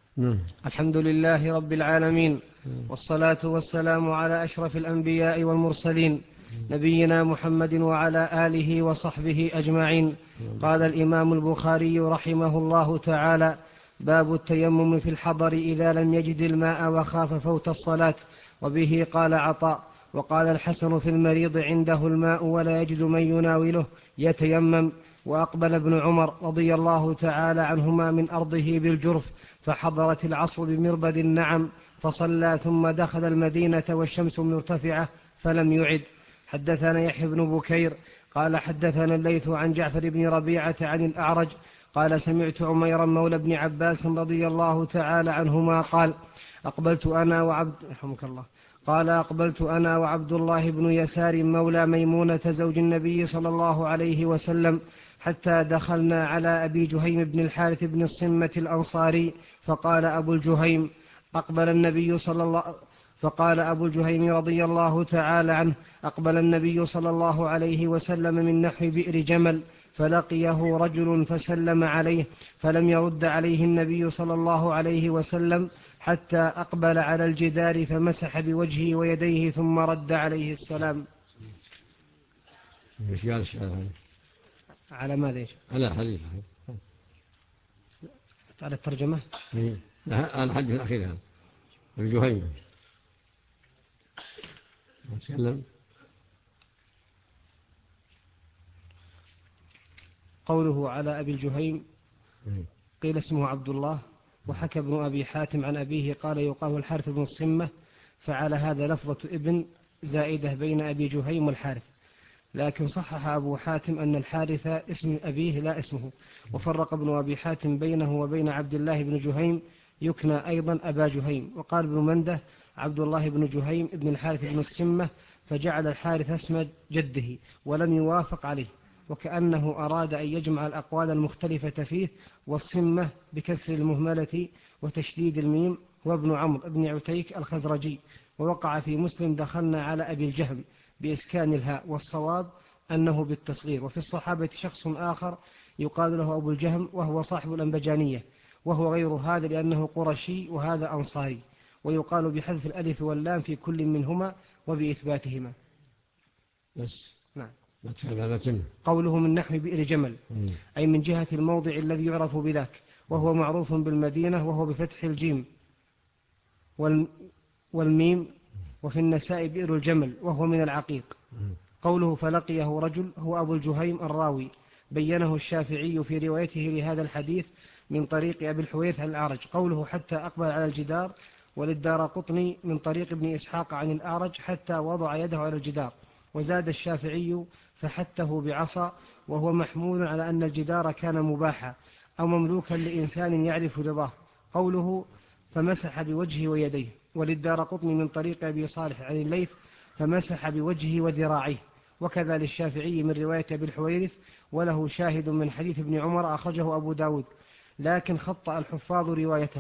الحمد لله رب العالمين، والصلاة والسلام على أشرف الأنبياء والمرسلين، نبينا محمد وعلى آله وصحبه أجمعين. قال الإمام البخاري رحمه الله تعالى: باب التيمم في الحضر إذا لم يجد الماء وخاف فوت الصلاة. وبه قال عطاء. وقال الحسن: في المريض عنده الماء ولا يجد من يناوله يتيمم. وأقبل ابن عمر رضي الله تعالى عنهما من أرضه بالجرف، فحضرت العصر بمربد النعم، فصلى ثم دخل المدينة والشمس مرتفعة فلم يعد. حدثنا يحيى بن بكير قال حدثنا الليث عن جعفر بن ربيعة عن الأعرج قال: سمعت عميرا مولى ابن عباس رضي الله تعالى عنهما قال: أقبلت أنا وعبد الله بن يسار مولى ميمونة زوج النبي صلى الله عليه وسلم، حتى دخلنا على أبي جهيم بن الحارث بن الصمة الأنصاري، فقال أبو الجهيم رضي الله تعالى عنه: أقبل النبي صلى الله عليه وسلم من نحو بئر جمل، فلقيه رجل فسلم عليه، فلم يرد عليه النبي صلى الله عليه وسلم حتى أقبل على الجدار فمسح بوجهه ويديه ثم رد عليه السلام. على ماذا؟ على حديث على الترجمة؟ لا، الحديث الأخير هذا الجهيم نتكلم. قوله على أبي الجهيم قيل اسمه عبد الله، وحكى ابن أبي حاتم عن أبيه قال يقال الحارث بن الصمة، فعلى هذا لفظة ابن زائدة بين أبي جهيم والحارث، لكن صحح أبو حاتم أن الحارث اسم أبيه لا اسمه، وفرق ابن أبي حاتم بينه وبين عبد الله بن جهيم يكنى أيضا أبا جهيم. وقال ابن منده عبد الله بن جهيم ابن الحارث بن الصمة، فجعل الحارث اسم جده ولم يوافق عليه، وكأنه أراد أن يجمع الأقوال المختلفة فيه. والصمة بكسر المهملة وتشديد الميم هو ابن عمرو بن عتيك الخزرجي. ووقع في مسلم دخلنا على أبي الجهم بإسكان الهاء، والصواب أنه بالتصغير. وفي الصحابة شخص آخر يقال له أبو الجهم، وهو صاحب الأنبجانية، وهو غير هذا لأنه قرشي وهذا أنصاري. ويقال بحذف الألف واللام في كل منهما وبإثباتهما. بس نعم. قوله من نحو بئر جمل أي من جهة الموضع الذي يعرف بذاك، وهو معروف بالمدينة، وهو بفتح الجيم والميم. وفي النساء بئر الجمل، وهو من العقيق. قوله فلقيه رجل هو أبو الجهيم الراوي، بينه الشافعي في روايته لهذا الحديث من طريق أبي الحويرث عن الأعرج. قوله حتى أقبل على الجدار، وللدارقطني من طريق ابن إسحاق عن الأعرج حتى وضع يده على الجدار. وزاد الشافعي فحته بعصا، وهو محمول على أن الجدار كان مباحا أو مملوكا لإنسان يعرف رضاه. قوله فمسح بوجهه ويديه، وللدارقطني من طريق أبي صالح عن الليث فمسح بوجهه وذراعيه. وكذا للشافعي من رواية أبي الحويرث، وله شاهد من حديث ابن عمر أخرجه أبو داود، لكن خطأ الحفاظ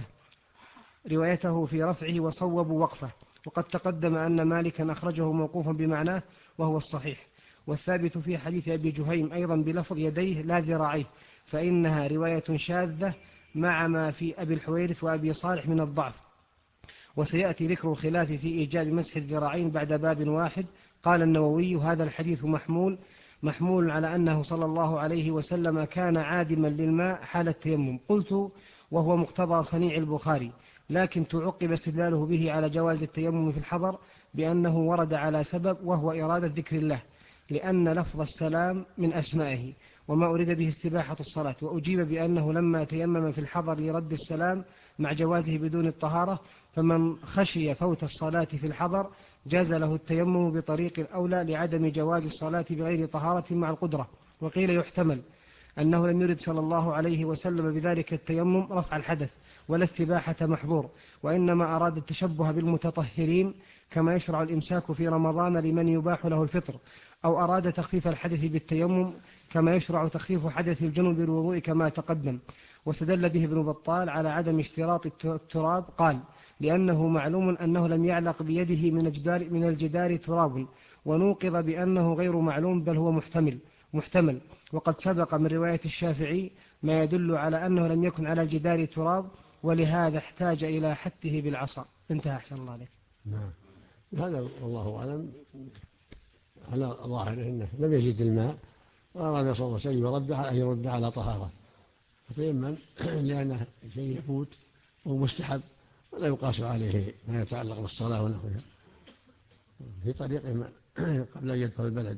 روايته في رفعه وصوبوا وقفه. وقد تقدم أن مالكا أخرجه موقوفا بمعناه وهو الصحيح. والثابت في حديث أبي جهيم أيضا بلفظ يديه لا ذراعيه، فإنها رواية شاذة مع ما في أبي الحويرث وأبي صالح من الضعف. وسيأتي ذكر الخلاف في إيجاب مسح الذراعين بعد باب واحد. قال النووي هذا الحديث محمول على أنه صلى الله عليه وسلم كان عادما للماء حال التيمم. قلت وهو مقتضى صنيع البخاري، لكن تعقب استدلاله به على جواز التيمم في الحضر بأنه ورد على سبب، وهو إرادة ذكر الله، لأن لفظ السلام من أسمائه، وما أريد به استباحة الصلاة. وأجيب بأنه لما تيمم في الحضر لرد السلام مع جوازه بدون الطهارة، فمن خشي فوت الصلاة في الحضر جاز له التيمم بطريق الأولى لعدم جواز الصلاة بغير طهارة مع القدرة. وقيل يحتمل أنه لم يرد صلى الله عليه وسلم بذلك التيمم رفع الحدث ولا استباحة محظور، وإنما أراد التشبه بالمتطهرين كما يشرع الإمساك في رمضان لمن يباح له الفطر، أو أراد تخفيف الحدث بالتيمم كما يشرع تخفيف حدث الجنوب بالوضوء كما تقدم. واستدل به ابن بطال على عدم اشتراط التراب، قال لأنه معلوم أنه لم يعلق بيده من الجدار تراب، ونوقض بأنه غير معلوم بل هو محتمل. وقد سبق من رواية الشافعي ما يدل على أنه لم يكن على الجدار تراب، ولهذا احتاج إلى حته بالعصا. انتهى. أحسن الله عليك. نعم. هذا والله أعلم على ظاهره أنه لم يجد الماء وأراد صلى الله عليه وسلم أن يرد على طهارة فتيمم لأنه شيء يفوت ومستحب ولا يقاس عليه ما يتعلق بالصلاة ونحوها في طريقه قبل أن يدخل البلد.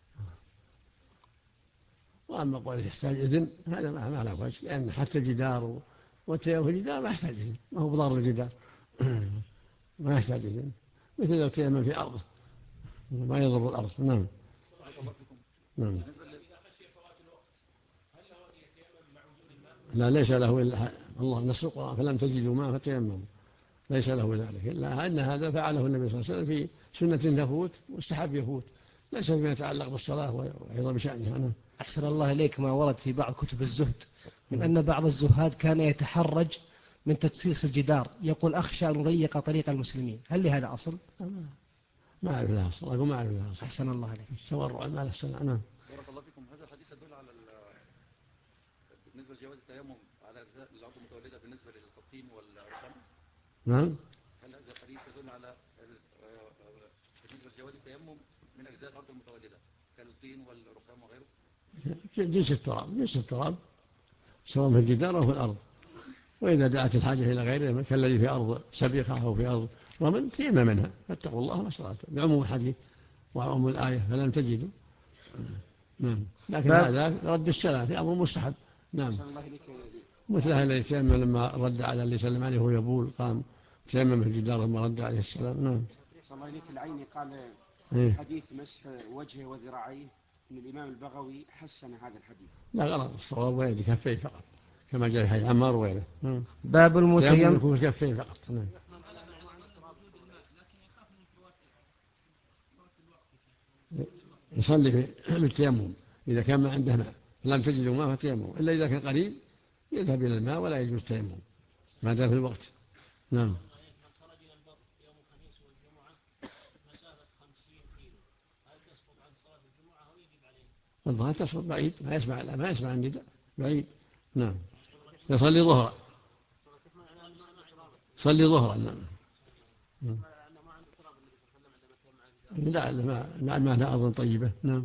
وأما قوله يحتاج إذن هذا ما له وجه لأن حتى الجدار والتيمم في الجدار ما يحتاج إذن، ما هو بضار الجدار ما يحتاج إذن، مثل لو تيمم في أرض ما يضر الأرض. نعم. نعم. لا ليس له إلا الله نص القرآن فلم تجدوا ماء فتيمموا، ليس له ذلك إلا أن هذا فعله النبي صلى الله عليه وسلم في سنة تفوت واستحب يفوت، ليس فيما يتعلق بالصلاة وأيضا بشأنها. أنا أحسن الله إليك ما ورد في بعض كتب الزهد من أن بعض الزهاد كان يتحرج من تدسيس الجدار، يقول أخشى أن يضيق طريق المسلمين. هل لهذا أصل؟ ما أعرف لها أصل. أقول ما أعرف لها أصل. أحسن الله عليك. تورع ما له سنة. نعم. بارك الله فيكم. هذا الحديث يدل على بالنسبة لجواز التيمم على أجزاء الأرض المتولدة بالنسبة للقطين والرخام. نعم. هل هذا الحديث يدل على بالنسبة لجواز التيمم من أجزاء الأرض المتولدة كالطين والرخام وغيره؟ جنس التراب سواء في الجدار أو في الأرض، وإذا دعت الحاجة إلى غيره كالذي في أرض سبيقة أو في أرض رمل تيمم منها فاتقوا الله ما استطعتم بعموم الحديث وعموم الآية فلم تجدوا. نعم. لكن هذا رد السلام في أمر مستحب. نعم. مثل هذا الذي تيمم لما رد على اللي سلم عليه وهو يبول قام تيمم في الجدار لما رد عليه السلام. نعم. صلى الله عليك العيني قال حديث مسح وجهه وذراعيه ان الامام البغوي حسن هذا الحديث. لا غلط، الصواب ويد كفيه فقط كما جاء في حديث عمار وغيره. باب المتيمم يكون كفيه فقط. نعم. يصلي بالتيمم إذا كان ما عنده ماء لم تجدوا ماء فتيمم، إلا إذا كان قريب يذهب إلى الماء ولا يجوز التيمم ما دام في الوقت. نعم. الظهر تسقط بعيد ما يسمع النداء بعيد. نعم. يصلي ظهرا. صلي ظهرا. نعم. لا ما أظن طيبة. نعم.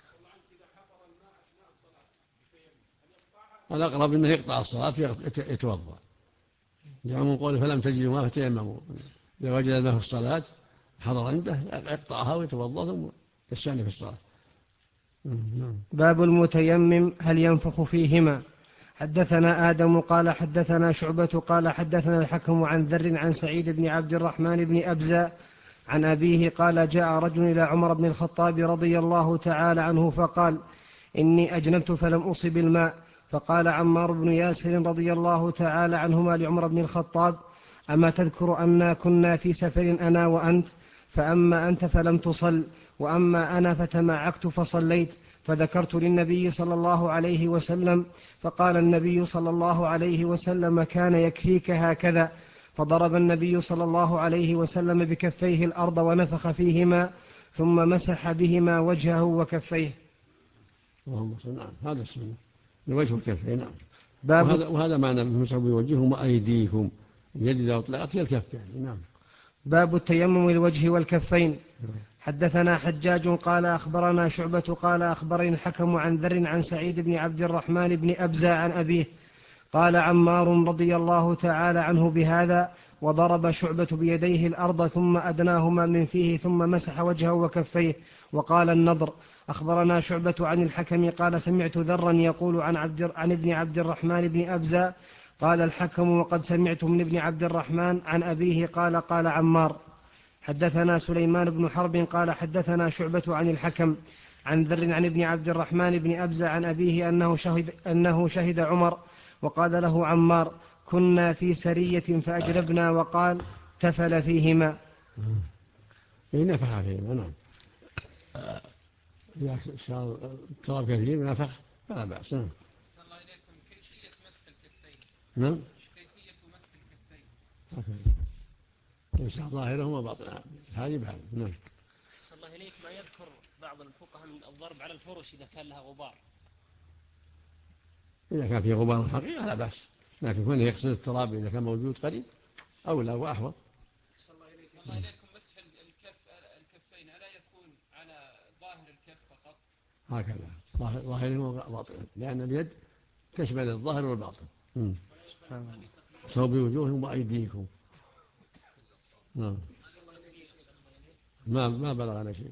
الأقرب أنه يقطع الصلاة يتوضأ لعموم قوله فلم تجدوا ماء فتيمموا، إذا وجد الماء في الصلاة حضر عنده يقطعها ويتوضأ ثم يستأنف في الصلاة. باب المتيمم هل ينفخ فيهما. حدثنا آدم قال حدثنا شعبة قال حدثنا الحكم عن ذر عن سعيد بن عبد الرحمن بن أبزة عن أبيه قال جاء رجل إلى عمر بن الخطاب رضي الله تعالى عنه فقال إني أجنبت فلم أصب الماء، فقال عمار بن ياسر رضي الله تعالى عنهما لعمر بن الخطاب أما تذكر أننا كنا في سفر أنا وأنت، فأما أنت فلم تصل وأما أنا فتمعكت فصليت، فذكرت للنبي صلى الله عليه وسلم فقال النبي صلى الله عليه وسلم كان يكفيك هكذا، فضرب النبي صلى الله عليه وسلم بكفيه الأرض ونفخ فيهما ثم مسح بهما وجهه وكفيه. اللهم صل. نعم. هذا السنة الوجه والكفين. نعم. وهذا معنى مسح بوجههم وأيديهم، اليد إذا أطلقت هي الكف يعني. نعم. باب التيمم الوجه والكفين. حدثنا حجاج قال أخبرنا شعبة قال أخبرني الحكم عن ذر عن سعيد بن عبد الرحمن بن أبزة عن أبيه قال عمار رضي الله تعالى عنه بهذا، وضرب شعبة بيديه الأرض ثم أدناهما من فيه ثم مسح وجهه وكفيه. وقال النضر أخبرنا شعبة عن الحكم قال سمعت ذرا يقول عن ابن عبد الرحمن بن أبزة قال الحكم وقد سمعت من ابن عبد الرحمن عن أبيه قال عمار. حدثنا سليمان بن حرب قال حدثنا شعبة عن الحكم عن ذر عن ابن عبد الرحمن بن أبزة عن أبيه أنه شهد عمر وقال له عمار كنا في سرية فأجربنا وقال تفل فيهما. نفخ فيهما. نعم. إذا صار تراب كثير نفخ فلا بأس. صلى الله عليكم. كيفية مسح الكفين. نعم. كيفية مسح الكفين. يمسح ظاهرهما وباطنهما هذه بحال. نعم. صلى الله عليك ما يذكر بعض الفقهاء من الضرب على الفرش إذا كان لها غبار. إذا كان في غبار الحقيقة لا بأس، لكن كونه يغسل التراب إذا كان موجود قريب أولى وأحوط. الله إليكم مسح الكفين ألا يكون على ظاهر الكف فقط؟ هكذا ظاهر وباطن، لأن اليد تشمل الظاهر والباطن. صوب وجوههم وأيديكم. ما بلغنا شيء.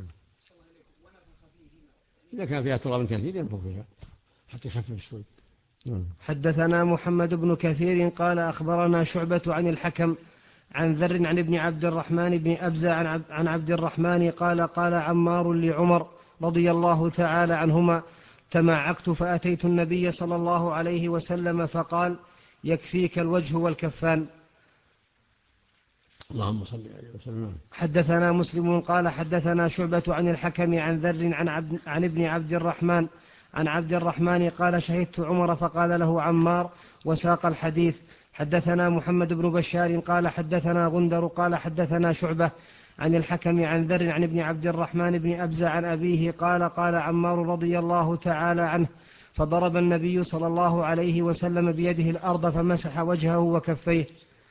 إذا كان فيها تراب كثير ينفخ فيها حتى يخفف السوء. حدثنا محمد بن كثير قال أخبرنا شعبة عن الحكم عن ذر عن ابن عبد الرحمن بن أبزة عن عبد الرحمن قال قال عمار لعمر رضي الله تعالى عنهما: تمعكت فأتيت النبي صلى الله عليه وسلم فقال: يكفيك الوجه والكفان. اللهم صل عليه وسلم. حدثنا مسلم قال حدثنا شعبة عن الحكم عن ذر عن ابن عبد الرحمن عن عبد الرحمن قال: شهدت عمر فقال له عمار، وساق الحديث. حدثنا محمد بن بشار قال حدثنا غندر قال حدثنا شعبة عن الحكم عن ذر عن ابن عبد الرحمن بن أبزة عن أبيه قال قال عمار رضي الله تعالى عنه: فضرب النبي صلى الله عليه وسلم بيده الأرض فمسح وجهه وكفيه.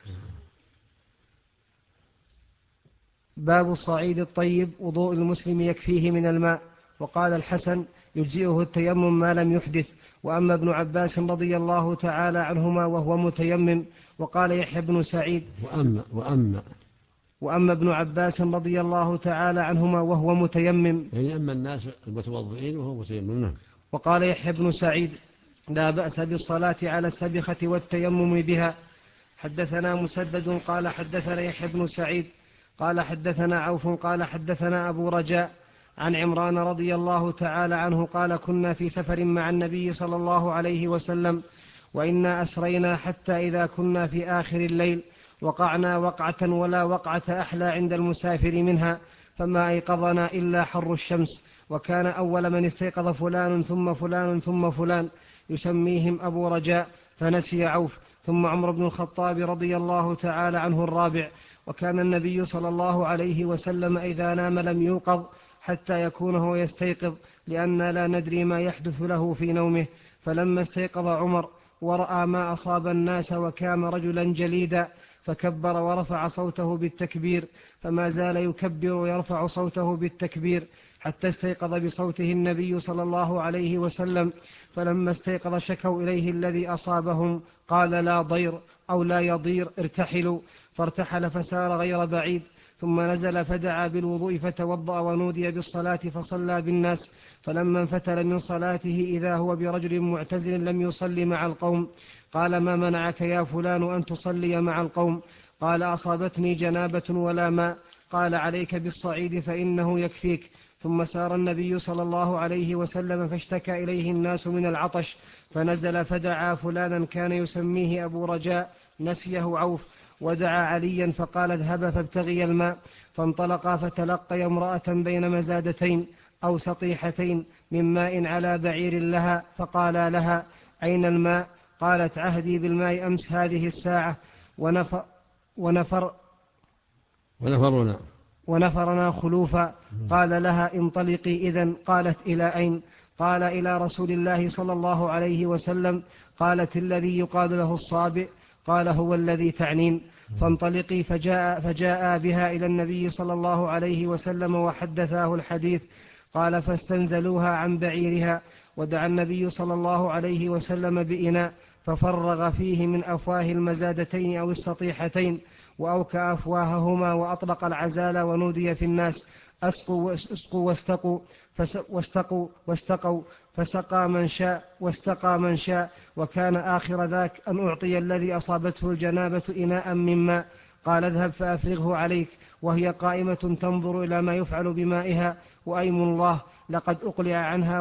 باب الصعيد الطيب: وضوء المسلم يكفيه من الماء. وقال الحسن: يجزئه التيمم ما لم يحدث. وأما ابن عباس رضي الله تعالى عنهما وهو متيمم. وقال يحيى بن سعيد: وأما ابن عباس رضي الله تعالى عنهما وهو متيمم، يعني أما الناس المتوضئين وهو متيمم. وقال يحيى بن سعيد: لا بأس بالصلاة على السبخة والتيمم بها. حدثنا مسدد قال حدثنا يحيى بن سعيد قال حدثنا عوف قال حدثنا أبو رجاء عن عمران رضي الله تعالى عنه قال: كنا في سفر مع النبي صلى الله عليه وسلم، وإنا أسرينا حتى إذا كنا في آخر الليل وقعنا وقعة ولا وقعة أحلى عند المسافر منها، فما أيقظنا إلا حر الشمس. وكان أول من استيقظ فلان ثم فلان ثم فلان يسميهم أبو رجاء، فنسي عوف، ثم عمر بن الخطاب رضي الله تعالى عنه الرابع. وكان النبي صلى الله عليه وسلم إذا نام لم يوقظ حتى يكون هو يستيقظ، لأننا لا ندري ما يحدث له في نومه. فلما استيقظ عمر ورأى ما أصاب الناس وكان رجلا جليدا فكبر ورفع صوته بالتكبير، فما زال يكبر ويرفع صوته بالتكبير حتى استيقظ بصوته النبي صلى الله عليه وسلم. فلما استيقظ شكوا إليه الذي أصابهم، قال: لا ضير أو لا يضير، ارتحلوا. فارتحل فسار غير بعيد، ثم نزل فدعا بالوضوء فتوضأ ونودي بالصلاة فصلى بالناس. فلما انفتل من صلاته إذا هو برجل معتزل لم يصلي مع القوم. قال: ما منعك يا فلان أن تصلي مع القوم؟ قال: أصابتني جنابة ولا ماء. قال: عليك بالصعيد فإنه يكفيك. ثم سار النبي صلى الله عليه وسلم فاشتكى إليه الناس من العطش، فنزل فدعا فلانا كان يسميه أبو رجاء، نسيه عوف، ودعا عليا فقال: اذهب فابتغي الماء. فانطلقا فتلقي امرأة بين مزادتين أو سطيحتين من ماء على بعير لها، فقالا لها: أين الماء؟ قالت: عهدي بالماء أمس هذه الساعة ونفرنا خلوفا. قال لها: انطلقي إذن. قالت: إلى أين؟ قال: إلى رسول الله صلى الله عليه وسلم. قالت: الذي يقال له الصابئ؟ قال: هو الذي تعنين. فانطلقي. فجاء بها إلى النبي صلى الله عليه وسلم وحدثاه الحديث. قال: فاستنزلوها عن بعيرها، ودعا النبي صلى الله عليه وسلم بإناء ففرغ فيه من أفواه المزادتين أو السطيحتين، وأوكى أفواههما، وأطلق العزال، ونودي في الناس: اسقوا واستقوا فسقى من شاء واستقى من شاء. وكان آخر ذاك أن أعطي الذي أصابته الجنابة إناء من ماء. قال: اذهب فأفرغه عليك. وهي قائمة تنظر إلى ما يفعل بمائها، وأيم الله لقد أقلع عنها،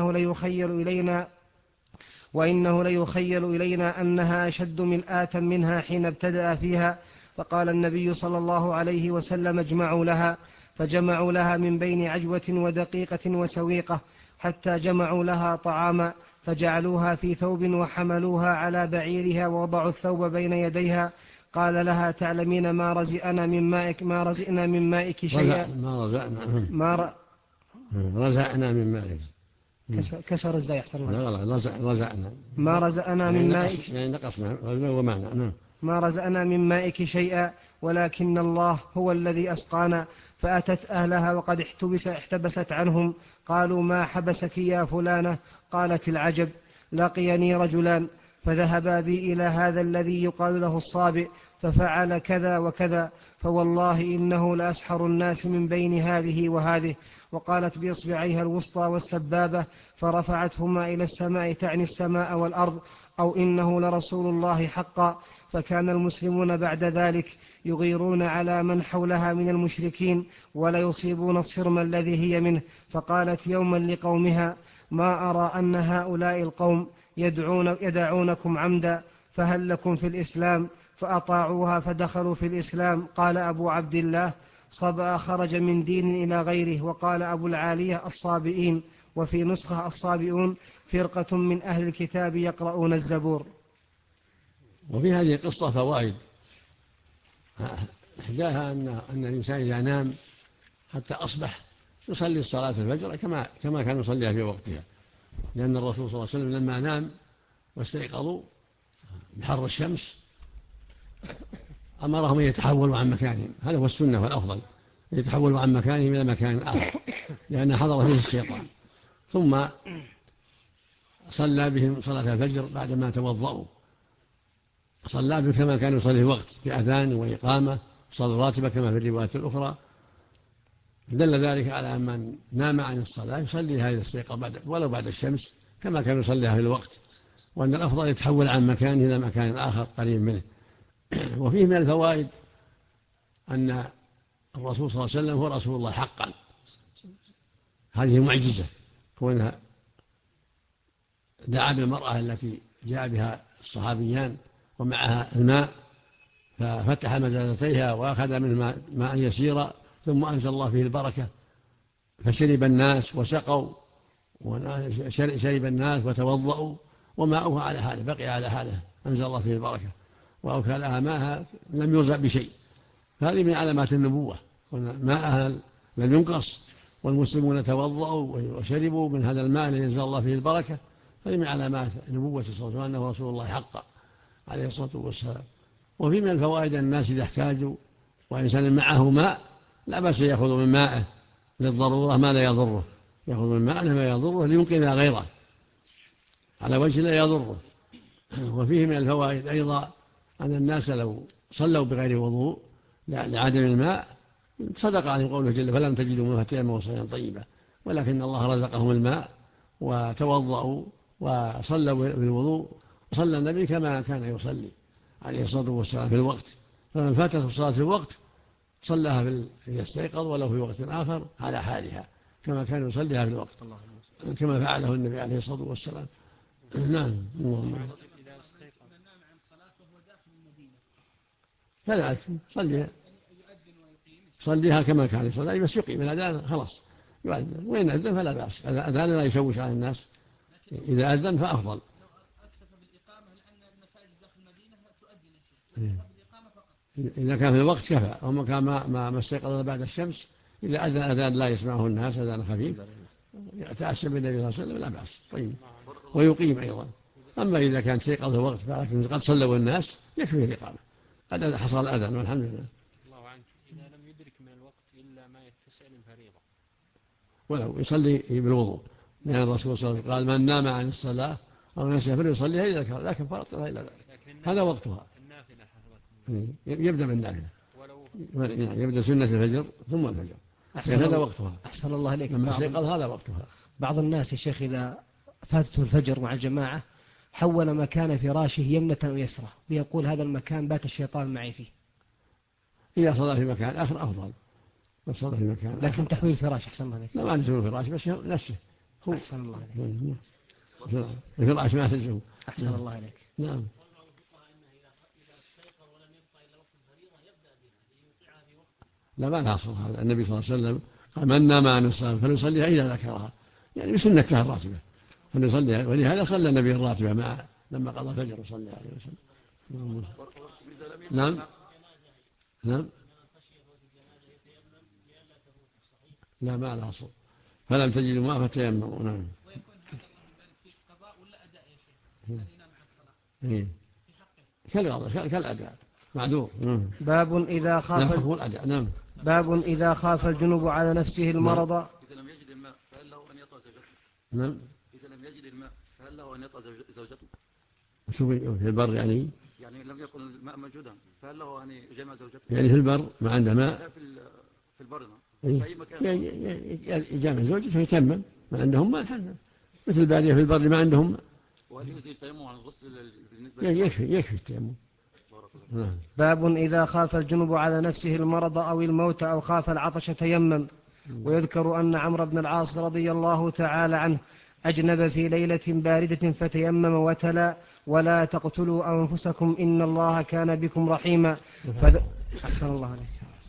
وإنه ليخيل إلينا أنها أشد ملآة منها حين ابتدأ فيها. فقال النبي صلى الله عليه وسلم: اجمعوا لها. فجمعوا لها من بين عجوة ودقيقة وسويقة، حتى جمعوا لها طعاما، فجعلوها في ثوب وحملوها على بعيرها ووضعوا الثوب بين يديها. قال لها: تعلمين ما رزئنا من مائك شيئا. رزعنا من مائك. كسر ازاي أحسن الله؟ لا غلط، رزقنا. ما رزقنا من مائك، يعني نقصنا ومعنى. نعم. ما رزقنا من مائك شيئا ولكن الله هو الذي أسقانا. فأتت أهلها وقد احتبست عنهم. قالوا ما حبسك يا فلانة؟ قالت العجب، لقيني رجلان فذهبا بي إلى هذا الذي يقال له الصابئ ففعل كذا وكذا، فوالله إنه لأسحر الناس من بين هذه وهذه. وقالت بإصبعيها الوسطى والسبابة فرفعتهما إلى السماء، تعني السماء والأرض، أو إنه لرسول الله حقا. فكان المسلمون بعد ذلك يغيرون على من حولها من المشركين ولا يصيبون الصرم الذي هي منه. فقالت يوما لقومها ما أرى أن هؤلاء القوم يدعونكم عمدا، فهل لكم في الإسلام؟ فأطاعوها فدخلوا في الإسلام. قال أبو عبد الله صبأ خرج من دين إلى غيره. وقال أبو العالية الصابئين، وفي نسخة الصابئون، فرقة من أهل الكتاب يقرؤون الزبور. وفي هذه القصة فوائد. إحداها أن الإنسان إذا نام حتى أصبح يصلي صلاة الفجر كما كان يصليها في وقتها، لأن الرسول صلى الله عليه وسلم لما نام واستيقظوا بحر الشمس أمرهم أن يتحولوا عن مكانهم. هذا هو السنة والأفضل، يتحولوا عن مكانهم إلى مكان آخر لأن حضر فيه الشيطان. ثم صلى بهم صلاة الفجر بعدما توضأوا، صلى بهم كما كان يصلي في وقت، بأذان وإقامة، صلاة راتبة كما في الروايات الأخرى. دل ذلك على أن من نام عن الصلاة يصلي هذه الاستيقاظ ولو بعد الشمس كما كان يصليها في الوقت، وأن الأفضل يتحول عن مكان إلى مكان آخر قريب منه. وفيه من الفوائد أن الرسول صلى الله عليه وسلم هو رسول الله حقا. هذه معجزة كونها دعا بالمرأة التي جاء بها الصحابيان ومعها الماء، ففتح مزازتيها وأخذ منه ماء يسيرا، ثم أنزل الله فيه البركة، فشرب الناس وسقوا، وشرب الناس وتوضأوا، وماؤها على حاله بقي على حاله، أنزل الله فيه البركة وأوكلها ماءها لم يرزق بشيء. هذه من علامات النبوة، ماءها لم ينقص، والمسلمون توضأوا وشربوا من هذا الماء الذي أنزل الله فيه البركة. هذه من علامات نبوة صلى الله عليه وسلم أنه رسول الله حقا عليه الصلاة والسلام. وفي من الفوائد أن الناس إذا احتاجوا وإنسان معه ماء لا بأس يأخذ من ماءه للضرورة ما لا يضره، يأخذ من ماء ما يضره لينقذ غيره على وجه لا يضره. وفيه من الفوائد أيضا أن الناس لو صلوا بغير وضوء لعدم الماء صدق عليهم قوله جل فلم تجدوا منه فتيمموا صعيدا طيبا، ولكن الله رزقهم الماء وتوضأوا وصلوا بالوضوء، وصلى النبي كما كان يصلي عليه الصلاة والسلام في الوقت. فمن فاتته الصلاة في الوقت صلىها يستيقظ ولو في وقت آخر على حالها كما كان يصليها في الوقت، كما فعله النبي عليه الصلاة والسلام. نعم. كذلك صليها كما كان يصلي، بس يقيم الأذان خلاص يؤذن، وإن أذن فلا بأس، الأذان لا يشوش على الناس، إذا أذن فأفضل. إذا كان في الوقت كفى، وما كان ما استيقظ بعد الشمس إذا أذن أذان لا يسمعه الناس، أذان خفيف يتأسى بالنبي صلى الله عليه وسلم لا بأس. طيب. ويقيم أيضا. أما إذا كان استيقظ في الوقت لكن قد صلوا الناس يكفيه الإقامة، قد حصل الأذان والحمد لله. الله عنك. إذا لم يدرك من الوقت إلا ما يتسع للفريضة ولو يصلي بالوضوء، لأن الرسول صلى الله عليه وسلم قال من نام عن الصلاة أو نسي فليصليها إذا ذكر، لكن فرضها إلا ذلك، هذا وقتها. يبدأ بالنافلة، يبدأ سنة الفجر ثم الفجر، هذا وقتها. أحسن الله عليك. لما استيقظ هذا وقتها. بعض الناس يا شيخ إذا فاتته الفجر مع الجماعة حول مكان فراشه يمنة ويسرة، ويقول هذا المكان بات الشيطان معي فيه. إذا صلى في مكان آخر أفضل، بس صلى في مكان لكن آخر. تحويل الفراش أحسن الله عليك. لا ما نزول الفراش بس نفسه هو. أحسن الله عليك. الفراش ما تنزل. أحسن الله عليك. نعم. لا ما نحصل هذا. النبي صلى الله عليه وسلم قال من نام عن الصلاة فليصليها إذا ذكرها، يعني بسنتها الراتبة فليصليها، ولهذا صلى النبي الراتبة مع لما قضى الفجر وصلى عليه وسلم. نعم. نعم. لا ما لها صوت. فلم تجدوا ماء فتيمموا. نعم. كالأداء معذور. باب إذا خاف نعم. باب إذا خاف الجنوب على نفسه المرض. إذا لم يجد الماء فهل له أن يطأ زوجته؟ نعم. إذا لم يجد الماء فهل له أن يطأ زوجته؟ شو في البر يعني لم يكن الماء موجودا فهل له أن يجامع زوجته؟ يعني في البر ما عنده ماء. لا في البر في أي مكان يجامع زوجته يتيمم، ما عندهم ماء حنا مثل البادية في البر ما عندهم ماء. وهل يجزي التيمم عن الغسل بالنسبة يكفي التيمم. باب إذا خاف الجنب على نفسه المرض أو الموت أو خاف العطش تيمم. ويذكر أن عمرو بن العاص رضي الله تعالى عنه أجنب في ليلة باردة فتيمم وتلا ولا تقتلوا أنفسكم إن الله كان بكم رحيما. أحسن الله عليك.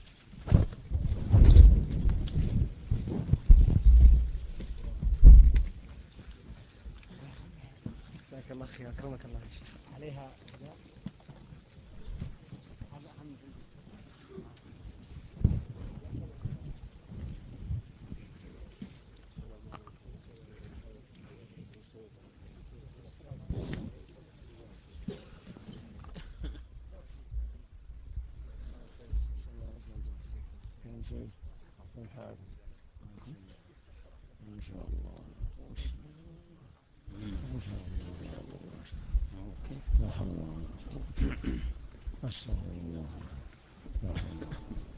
جزاك الله خير. أكرمك الله عليها. إن شاء الله. لا حول ولا قوة. أستغفر الله.